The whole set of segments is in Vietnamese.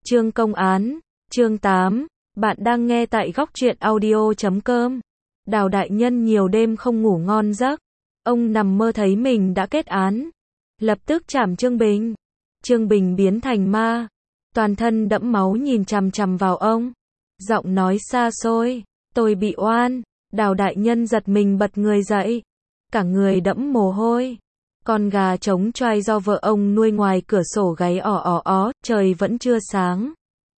Chương Công án, chương 8, bạn đang nghe tại góc truyện audio.com. Đào đại nhân nhiều đêm không ngủ ngon giấc, ông nằm mơ thấy mình đã kết án, lập tức trảm Trương Bình. Trương Bình biến thành ma, toàn thân đẫm máu nhìn chằm chằm vào ông, giọng nói xa xôi, tôi bị oan. Đào đại nhân giật mình bật người dậy, cả người đẫm mồ hôi. Con gà trống choai do vợ ông nuôi ngoài cửa sổ gáy ỏ ỏ ó, trời vẫn chưa sáng.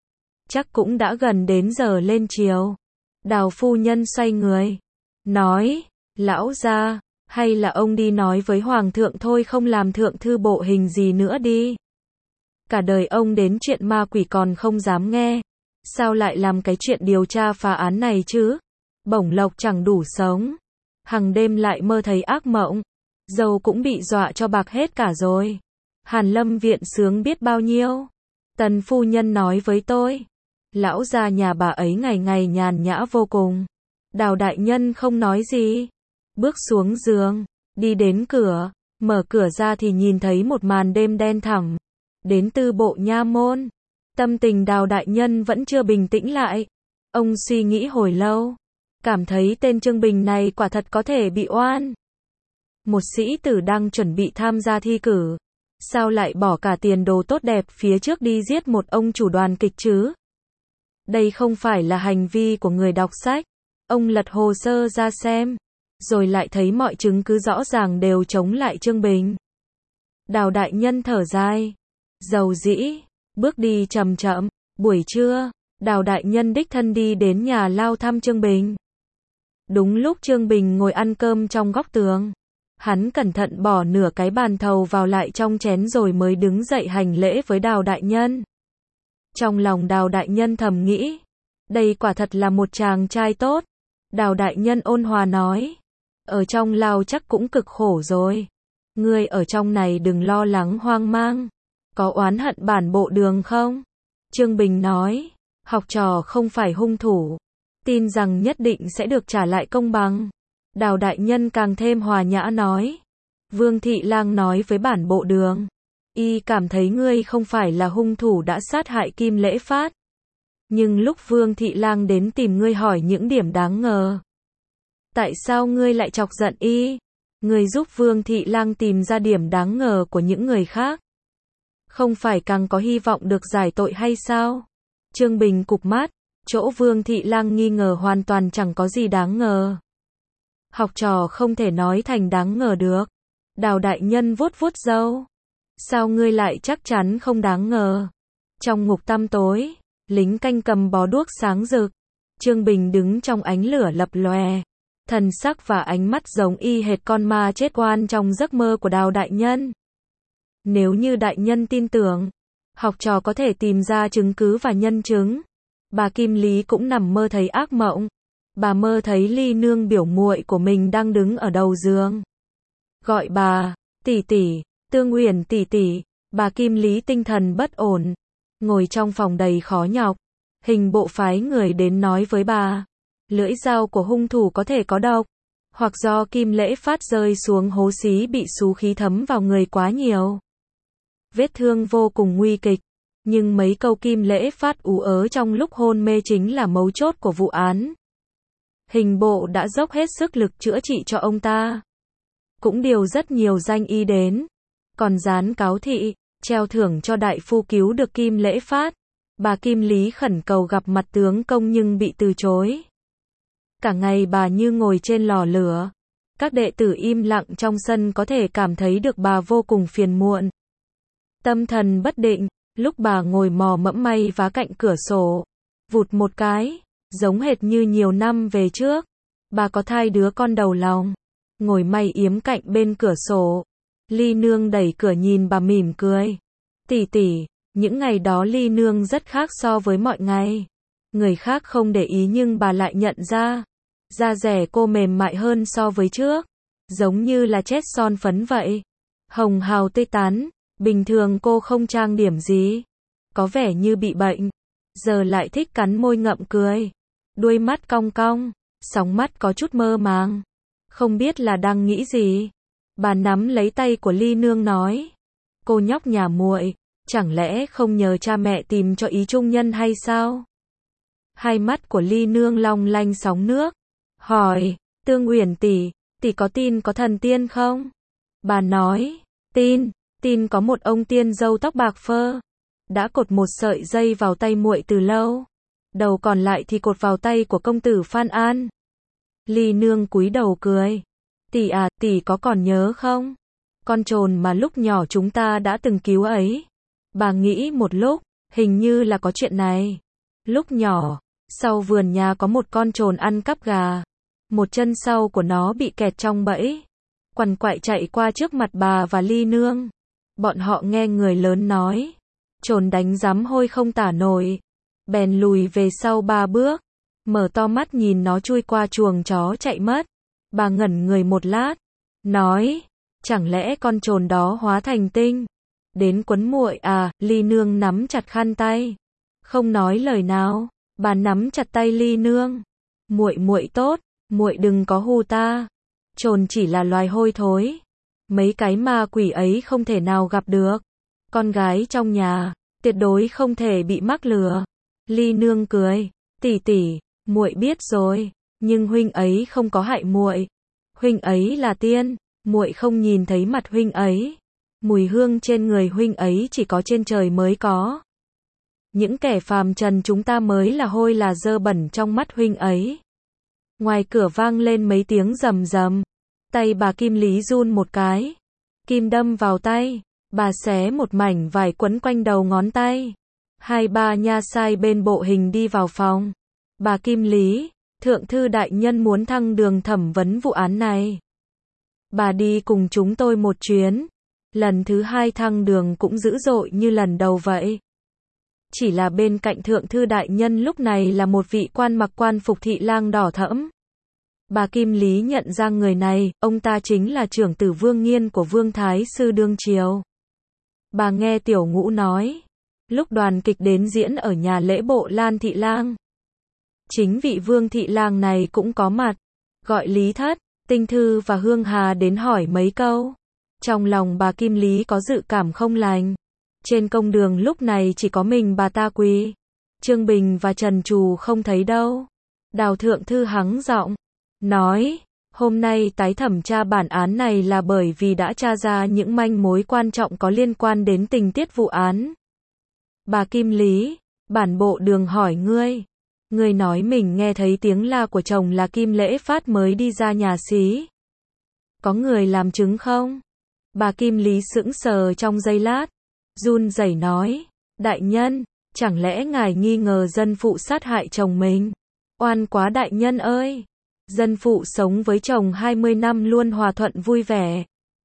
Chắc cũng đã gần đến giờ lên chiều. Đào phu nhân xoay người, nói, lão gia, hay là ông đi nói với hoàng thượng thôi, không làm thượng thư bộ hình gì nữa đi. Cả đời ông đến chuyện ma quỷ còn không dám nghe, sao lại làm cái chuyện điều tra phá án này chứ? Bổng lộc chẳng đủ sống, hằng đêm lại mơ thấy ác mộng, dầu cũng bị dọa cho bạc hết cả rồi. Hàn Lâm viện sướng biết bao nhiêu. Tần phu nhân nói với tôi, lão gia nhà bà ấy ngày ngày nhàn nhã vô cùng. Đào đại nhân không nói gì, bước xuống giường, đi đến cửa, mở cửa ra thì nhìn thấy một màn đêm đen thẳm, đến từ bộ nha môn. Tâm tình Đào đại nhân vẫn chưa bình tĩnh lại. Ông suy nghĩ hồi lâu, cảm thấy tên Trương Bình này quả thật có thể bị oan. Một sĩ tử đang chuẩn bị tham gia thi cử, sao lại bỏ cả tiền đồ tốt đẹp phía trước đi giết một ông chủ đoàn kịch chứ? Đây không phải là hành vi của người đọc sách. Ông lật hồ sơ ra xem, rồi lại thấy mọi chứng cứ rõ ràng đều chống lại Trương Bình. Đào đại nhân thở dài, dầu dĩ, bước đi chậm chậm. Buổi trưa, Đào đại nhân đích thân đi đến nhà lao thăm Trương Bình. Đúng lúc Trương Bình ngồi ăn cơm trong góc tường, hắn cẩn thận bỏ nửa cái bàn thầu vào lại trong chén rồi mới đứng dậy hành lễ với Đào đại nhân. Trong lòng Đào đại nhân thầm nghĩ, đây quả thật là một chàng trai tốt. Đào đại nhân ôn hòa nói, ở trong lao chắc cũng cực khổ rồi. Ngươi ở trong này đừng lo lắng hoang mang. Có oán hận bản bộ đường không? Trương Bình nói, học trò không phải hung thủ, tin rằng nhất định sẽ được trả lại công bằng. Đào đại nhân càng thêm hòa nhã nói, Vương Thị Lang nói với bản bộ đường, y cảm thấy ngươi không phải là hung thủ đã sát hại Kim Lễ Phát. Nhưng lúc Vương Thị Lang đến tìm ngươi hỏi những điểm đáng ngờ, tại sao ngươi lại chọc giận y? Ngươi giúp Vương Thị Lang tìm ra điểm đáng ngờ của những người khác, không phải càng có hy vọng được giải tội hay sao? Trương Bình cụp mắt, chỗ Vương Thị Lang nghi ngờ hoàn toàn chẳng có gì đáng ngờ. Học trò không thể nói thành đáng ngờ được. Đào đại nhân vuốt vuốt râu, sao ngươi lại chắc chắn không đáng ngờ? Trong ngục tăm tối, lính canh cầm bó đuốc sáng rực. Trương Bình đứng trong ánh lửa lập lòe, thần sắc và ánh mắt giống y hệt con ma chết oan trong giấc mơ của Đào đại nhân. Nếu như đại nhân tin tưởng, học trò có thể tìm ra chứng cứ và nhân chứng. Bà Kim Lý cũng nằm mơ thấy ác mộng. Bà mơ thấy Ly Nương biểu muội của mình đang đứng ở đầu giường, gọi bà, tỷ tỷ, Tương Uyển tỷ tỷ. Bà Kim Lý tinh thần bất ổn, ngồi trong phòng đầy khó nhọc. Hình bộ phái người đến nói với bà, lưỡi dao của hung thủ có thể có độc, hoặc do Kim Lễ Phát rơi xuống hố xí bị xú khí thấm vào người quá nhiều. Vết thương vô cùng nguy kịch, nhưng mấy câu Kim Lễ Phát ú ớ trong lúc hôn mê chính là mấu chốt của vụ án. Hình bộ đã dốc hết sức lực chữa trị cho ông ta, cũng điều rất nhiều danh y đến, còn dán cáo thị, treo thưởng cho đại phu cứu được Kim Lễ Phát. Bà Kim Lý khẩn cầu gặp mặt tướng công nhưng bị từ chối. Cả ngày bà như ngồi trên lò lửa. Các đệ tử im lặng trong sân có thể cảm thấy được bà vô cùng phiền muộn, tâm thần bất định. Lúc bà ngồi mò mẫm may vá cạnh cửa sổ, vụt một cái, giống hệt như nhiều năm về trước, bà có thai đứa con đầu lòng, ngồi may yếm cạnh bên cửa sổ. Ly Nương đẩy cửa nhìn bà mỉm cười, tỷ tỷ, những ngày đó Ly Nương rất khác so với mọi ngày. Người khác không để ý nhưng bà lại nhận ra, da dẻ cô mềm mại hơn so với trước, giống như là chết son phấn vậy, hồng hào tươi tắn. Bình thường cô không trang điểm gì, có vẻ như bị bệnh, giờ lại thích cắn môi ngậm cười, đuôi mắt cong cong, sóng mắt có chút mơ màng, không biết là đang nghĩ gì. Bà nắm lấy tay của Ly Nương nói, cô nhóc nhà muội, Chẳng lẽ không nhờ cha mẹ tìm cho ý trung nhân hay sao? Hai mắt của Ly Nương long lanh sóng nước. Hỏi, Tương Uyển tỷ, tỷ có tin có thần tiên không? Bà nói, tin có một ông tiên râu tóc bạc phơ. Đã cột một sợi dây vào tay muội từ lâu. Đầu còn lại thì cột vào tay của công tử Phan An. Ly Nương cúi đầu cười. Tỷ à, tỷ có còn nhớ không? Con trồn mà lúc nhỏ chúng ta đã từng cứu ấy. Bà nghĩ một lúc, hình như là có chuyện này. Lúc nhỏ, sau vườn nhà có một con trồn ăn cắp gà. Một chân sau của nó bị kẹt trong bẫy. Quằn quại chạy qua trước mặt bà và Ly Nương. Bọn họ nghe người lớn nói. Trồn đánh rắm hôi không tả nổi. Bèn lùi về sau 3 bước. Mở to mắt nhìn nó chui qua chuồng chó chạy mất. Bà ngẩn người một lát. Nói, chẳng lẽ con trồn đó hóa thành tinh? Đến quấn muội à? Ly Nương nắm chặt khăn tay. Không nói lời nào. Bà nắm chặt tay Ly Nương. Muội tốt, muội đừng có hù ta. Trồn chỉ là loài hôi thối. Mấy cái ma quỷ ấy không thể nào gặp được. Con gái trong nhà, tuyệt đối không thể bị mắc lừa. Ly Nương cười, tỷ, muội biết rồi, nhưng huynh ấy không có hại muội. Huynh ấy là tiên, muội không nhìn thấy mặt huynh ấy. Mùi hương trên người huynh ấy chỉ có trên trời mới có. Những kẻ phàm trần chúng ta mới là hôi là dơ bẩn trong mắt huynh ấy. Ngoài cửa vang lên mấy tiếng rầm rầm. Tay bà Kim Lý run một cái. Kim đâm vào tay. Bà xé một mảnh vải quấn quanh đầu ngón tay. 2-3 nha sai bên bộ hình đi vào phòng. Bà Kim Lý, thượng thư đại nhân muốn thăng đường thẩm vấn vụ án này. Bà đi cùng chúng tôi một chuyến. Lần thứ 2 thăng đường cũng dữ dội như lần đầu vậy. Chỉ là bên cạnh thượng thư đại nhân lúc này là một vị quan mặc quan phục thị lang đỏ thẫm. Bà Kim Lý nhận ra người này, ông ta chính là trưởng tử Vương Nghiên của Vương Thái Sư đương triều. Bà nghe Tiểu Ngũ nói, lúc đoàn kịch đến diễn ở nhà lễ bộ Lan Thị Lang. Chính vị Vương Thị Lang này cũng có mặt, gọi Lý Thất, Tinh Thư và Hương Hà đến hỏi mấy câu. Trong lòng bà Kim Lý có dự cảm không lành. Trên công đường lúc này chỉ có mình bà ta quỳ. Trương Bình và Trần Trù không thấy đâu. Đào thượng thư hắng giọng, nói, hôm nay tái thẩm tra bản án này là bởi vì đã tra ra những manh mối quan trọng có liên quan đến tình tiết vụ án. Bà Kim Lý, bản bộ đường hỏi ngươi. Ngươi nói mình nghe thấy tiếng la của chồng là Kim Lễ Phát mới đi ra nhà xí. Có người làm chứng không? Bà Kim Lý sững sờ trong giây lát. Run rẩy nói, đại nhân, chẳng lẽ ngài nghi ngờ dân phụ sát hại chồng mình? Oan quá đại nhân ơi! Dân phụ sống với chồng 20 năm luôn hòa thuận vui vẻ.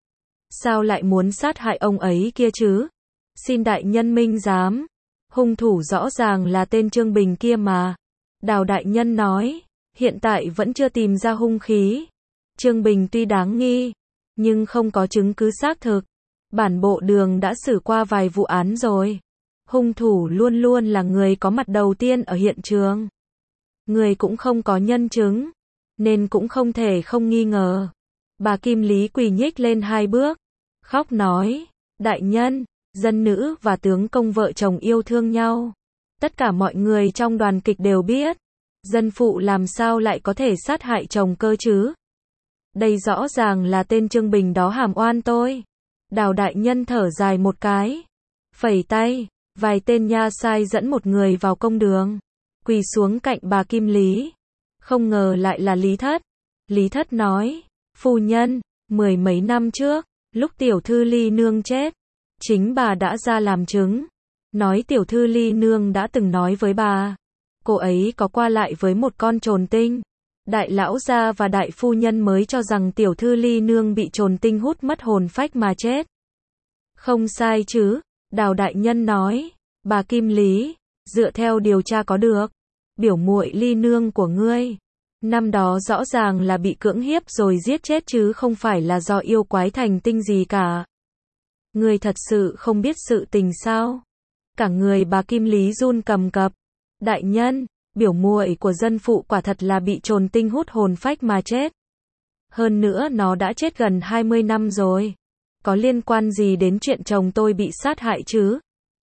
Sao lại muốn sát hại ông ấy kia chứ? Xin đại nhân minh giám. Hung thủ rõ ràng là tên Trương Bình kia mà. Đào đại nhân nói, hiện tại vẫn chưa tìm ra hung khí. Trương Bình tuy đáng nghi, nhưng không có chứng cứ xác thực. Bản bộ đường đã xử qua vài vụ án rồi. Hung thủ luôn luôn là người có mặt đầu tiên ở hiện trường. Người cũng không có nhân chứng, nên cũng không thể không nghi ngờ. Bà Kim Lý quỳ nhích lên 2 bước, khóc nói, đại nhân, dân nữ và tướng công vợ chồng yêu thương nhau. Tất cả mọi người trong đoàn kịch đều biết. Dân phụ làm sao lại có thể sát hại chồng cơ chứ? Đây rõ ràng là tên Trương Bình đó hàm oan tôi. Đào đại nhân thở dài một cái, phẩy tay, vài tên nha sai dẫn một người vào công đường, quỳ xuống cạnh bà Kim Lý. Không ngờ lại là Lý Thất. Lý Thất nói, phu nhân, 10 mấy năm trước, lúc tiểu thư Ly Nương chết, chính bà đã ra làm chứng. Nói tiểu thư Ly Nương đã từng nói với bà, cô ấy có qua lại với một con trồn tinh. Đại lão gia và đại phu nhân mới cho rằng tiểu thư Ly Nương bị trồn tinh hút mất hồn phách mà chết. Không sai chứ? Đào đại nhân nói. Bà Kim Lý, dựa theo điều tra có được, biểu muội Ly Nương của ngươi, năm đó rõ ràng là bị cưỡng hiếp rồi giết chết chứ không phải là do yêu quái thành tinh gì cả. Ngươi thật sự không biết sự tình sao? Cả người bà Kim Lý run cầm cập. Đại nhân, biểu muội của dân phụ quả thật là bị trồn tinh hút hồn phách mà chết. Hơn nữa nó đã chết gần 20 năm rồi. Có liên quan gì đến chuyện chồng tôi bị sát hại chứ?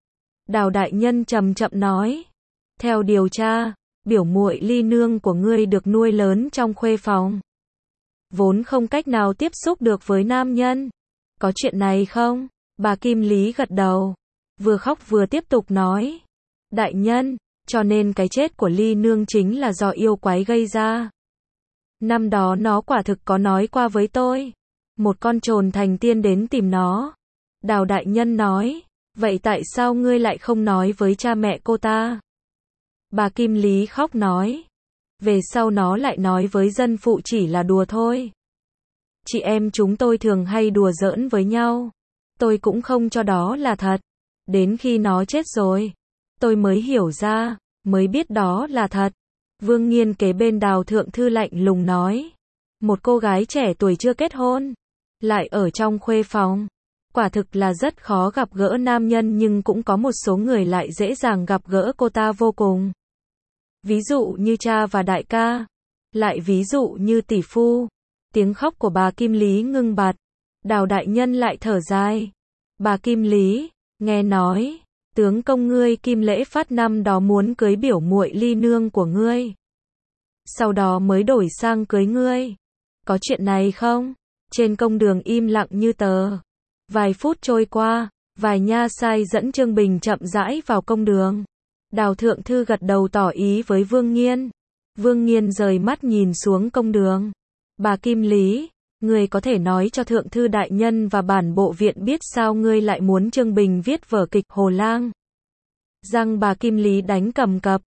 Đào đại nhân chậm chậm nói. Theo điều tra, biểu muội Ly nương của ngươi được nuôi lớn trong khuê phòng. Vốn không cách nào tiếp xúc được với nam nhân. Có chuyện này không? Bà Kim Lý gật đầu. Vừa khóc vừa tiếp tục nói. Đại nhân, cho nên cái chết của Ly nương chính là do yêu quái gây ra. Năm đó nó quả thực có nói qua với tôi. Một con trồn thành tiên đến tìm nó. Đào đại nhân nói. Vậy tại sao ngươi lại không nói với cha mẹ cô ta? Bà Kim Lý khóc nói. Về sau nó lại nói với dân phụ chỉ là đùa thôi. Chị em chúng tôi thường hay đùa giỡn với nhau. Tôi cũng không cho đó là thật. Đến khi nó chết rồi, tôi mới hiểu ra, mới biết đó là thật. Vương Nghiên kế bên Đào thượng thư lạnh lùng nói. Một cô gái trẻ tuổi chưa kết hôn, lại ở trong khuê phòng. Quả thực là rất khó gặp gỡ nam nhân, nhưng cũng có một số người lại dễ dàng gặp gỡ cô ta vô cùng. Ví dụ như cha và đại ca. Lại ví dụ như tỷ phu. Tiếng khóc của bà Kim Lý ngưng bặt. Đào đại nhân lại thở dài. Bà Kim Lý, nghe nói, tướng công ngươi Kim Lễ Phát năm đó muốn cưới biểu muội Ly nương của ngươi. Sau đó mới đổi sang cưới ngươi. Có chuyện này không? Trên công đường im lặng như tờ. Vài phút trôi qua, vài nha sai dẫn Trương Bình chậm rãi vào công đường. Đào thượng thư gật đầu tỏ ý với Vương Nghiên. Vương Nghiên rời mắt nhìn xuống công đường. Bà Kim Lý, ngươi có thể nói cho thượng thư đại nhân và bản bộ viện biết sao ngươi lại muốn Trương Bình viết vở kịch Hồ Lang? Răng bà Kim Lý đánh cầm cập.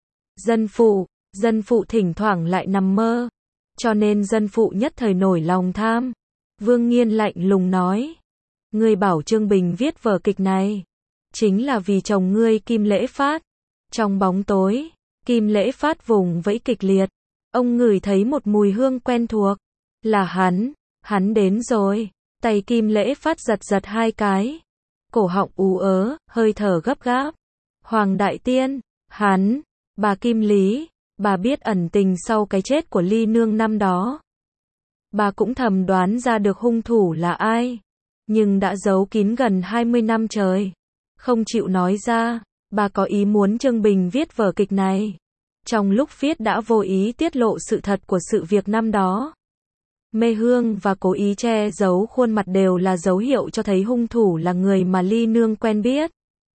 Dân phụ thỉnh thoảng lại nằm mơ. Cho nên dân phụ nhất thời nổi lòng tham. Vương Nghiên lạnh lùng nói. Ngươi bảo Trương Bình viết vở kịch này, chính là vì chồng ngươi Kim Lễ Phát. Trong bóng tối, Kim Lễ Phát vùng vẫy kịch liệt. Ông ngửi thấy một mùi hương quen thuộc. Là hắn đến rồi. Tay Kim Lễ Phát giật giật hai cái. Cổ họng ú ớ, hơi thở gấp gáp. Hoàng đại tiên, bà Kim Lý, bà biết ẩn tình sau cái chết của Ly nương năm đó. Bà cũng thầm đoán ra được hung thủ là ai. Nhưng đã giấu kín gần 20 năm trời. Không chịu nói ra, bà có ý muốn Trương Bình viết vở kịch này. Trong lúc viết đã vô ý tiết lộ sự thật của sự việc năm đó. Mê hương và cố ý che giấu khuôn mặt đều là dấu hiệu cho thấy hung thủ là người mà Ly nương quen biết.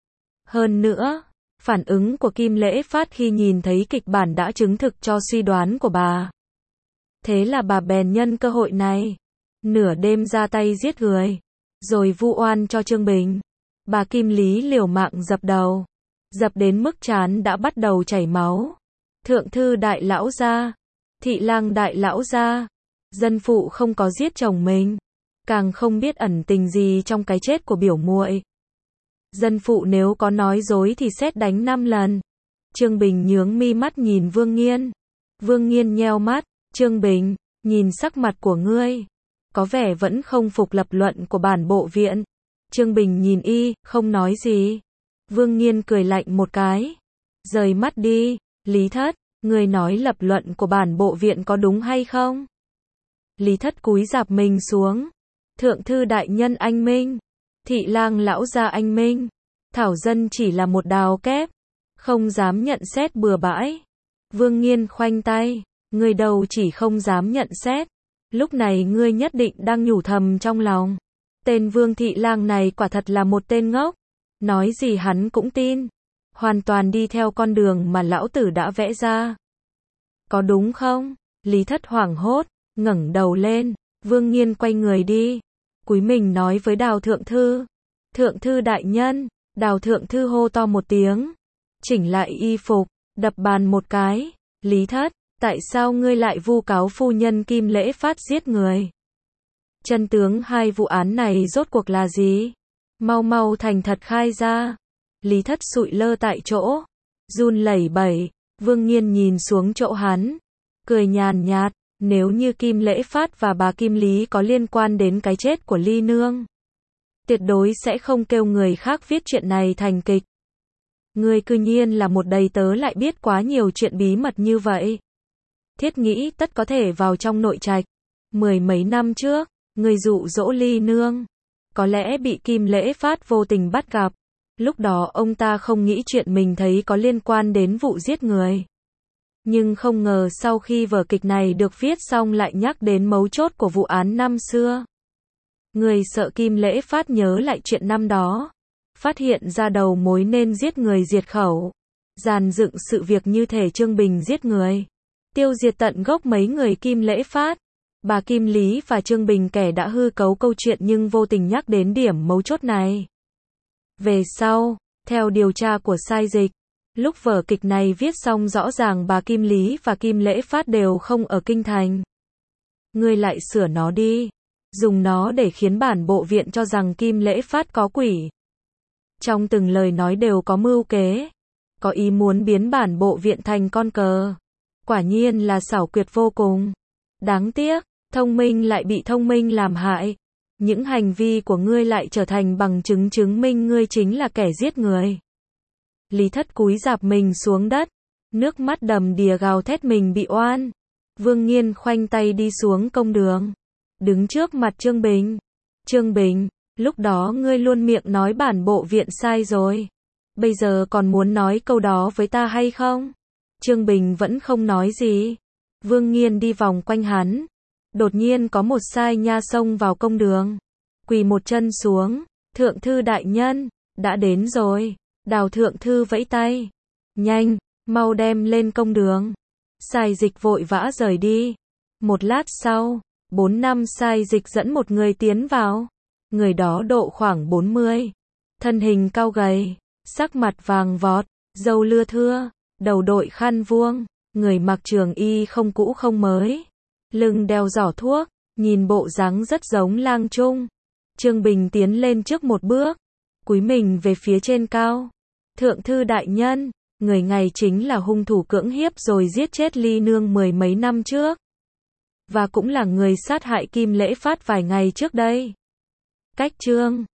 Hơn nữa, phản ứng của Kim Lễ Phát khi nhìn thấy kịch bản đã chứng thực cho suy đoán của bà. Thế là bà bèn nhân cơ hội này, nửa đêm ra tay giết người, rồi vu oan cho Trương Bình. Bà Kim Lý liều mạng dập đầu, dập đến mức trán đã bắt đầu chảy máu. Thượng thư đại lão gia, thị lang đại lão gia, dân phụ không có giết chồng mình, càng không biết ẩn tình gì trong cái chết của biểu muội. Dân phụ nếu có nói dối thì sét đánh 5 lần. Trương Bình nhướng mi mắt nhìn Vương Nghiên. Vương Nghiên nheo mắt. Trương Bình, nhìn sắc mặt của ngươi, có vẻ vẫn không phục lập luận của bản bộ viện. Trương Bình nhìn y, không nói gì. Vương Nghiên cười lạnh một cái. Rời mắt đi, Lý Thất, ngươi nói lập luận của bản bộ viện có đúng hay không? Lý Thất cúi rạp mình xuống. Thượng thư đại nhân anh minh, thị lang lão gia anh minh, thảo dân chỉ là một đào kép, không dám nhận xét bừa bãi. Vương Nghiên khoanh tay. Ngươi đâu chỉ không dám nhận xét. Lúc này ngươi nhất định đang nhủ thầm trong lòng. Tên Vương thị lang này quả thật là một tên ngốc. Nói gì hắn cũng tin. Hoàn toàn đi theo con đường mà lão tử đã vẽ ra. Có đúng không? Lý Thất hoảng hốt, ngẩng đầu lên. Vương Nghiên quay người đi. Cúi mình nói với Đào thượng thư. Thượng thư đại nhân. Đào thượng thư hô to một tiếng. Chỉnh lại y phục, đập bàn một cái. Lý Thất. Tại sao ngươi lại vu cáo phu nhân Kim Lễ Phát giết người? Chân tướng hai vụ án này rốt cuộc là gì? Mau mau thành thật khai ra. Lý Thất sụi lơ tại chỗ, run lẩy bẩy. Vương Nghiên nhìn xuống chỗ hắn, cười nhàn nhạt. Nếu như Kim Lễ Phát và bà Kim Lý có liên quan đến cái chết của Ly nương, tuyệt đối sẽ không kêu người khác viết chuyện này thành kịch. Ngươi cư nhiên là một đầy tớ lại biết quá nhiều chuyện bí mật như vậy. Thiết nghĩ tất có thể vào trong nội trạch. 10 mấy năm trước, người dụ dỗ Ly nương, có lẽ bị Kim Lễ Phát vô tình bắt gặp. Lúc đó ông ta không nghĩ chuyện mình thấy có liên quan đến vụ giết người. Nhưng không ngờ sau khi vở kịch này được viết xong lại nhắc đến mấu chốt của vụ án năm xưa. Người sợ Kim Lễ Phát nhớ lại chuyện năm đó, phát hiện ra đầu mối nên giết người diệt khẩu, dàn dựng sự việc như thể Trương Bình giết người, tiêu diệt tận gốc mấy người Kim Lễ Phát. Bà Kim Lý và Trương Bình kẻ đã hư cấu câu chuyện nhưng vô tình nhắc đến điểm mấu chốt này. Về sau, theo điều tra của Sai Dịch, lúc vở kịch này viết xong rõ ràng bà Kim Lý và Kim Lễ Phát đều không ở Kinh Thành. Ngươi lại sửa nó đi, dùng nó để khiến bản bộ viện cho rằng Kim Lễ Phát có quỷ. Trong từng lời nói đều có mưu kế, có ý muốn biến bản bộ viện thành con cờ. Quả nhiên là xảo quyệt vô cùng. Đáng tiếc, thông minh lại bị thông minh làm hại. Những hành vi của ngươi lại trở thành bằng chứng chứng minh ngươi chính là kẻ giết người. Lý Thất cúi rạp mình xuống đất, nước mắt đầm đìa gào thét mình bị oan. Vương Nghiên khoanh tay đi xuống công đường, đứng trước mặt Trương Bình. Trương Bình, lúc đó ngươi luôn miệng nói bản bộ viện sai rồi. Bây giờ còn muốn nói câu đó với ta hay không? Trương Bình vẫn không nói gì. Vương Nghiên đi vòng quanh hắn. Đột nhiên có một sai nha xông vào công đường, quỳ một chân xuống. Thượng thư đại nhân, đã đến rồi. Đào thượng thư vẫy tay. Nhanh, mau đem lên công đường. Sai Dịch vội vã rời đi. Một lát sau, 4 năm Sai Dịch dẫn một người tiến vào. Người đó độ khoảng 40. Thân hình cao gầy, sắc mặt vàng vọt, râu lưa thưa, đầu đội khăn vuông, người mặc trường y không cũ không mới, lưng đeo giỏ thuốc, nhìn bộ dáng rất giống lang trung. Trương Bình tiến lên trước một bước, cúi mình về phía trên cao. Thượng thư đại nhân, người này chính là hung thủ cưỡng hiếp rồi giết chết Ly Nương 10 mấy năm trước. Và cũng là người sát hại Kim Lễ Phát vài ngày trước đây. Cách Trương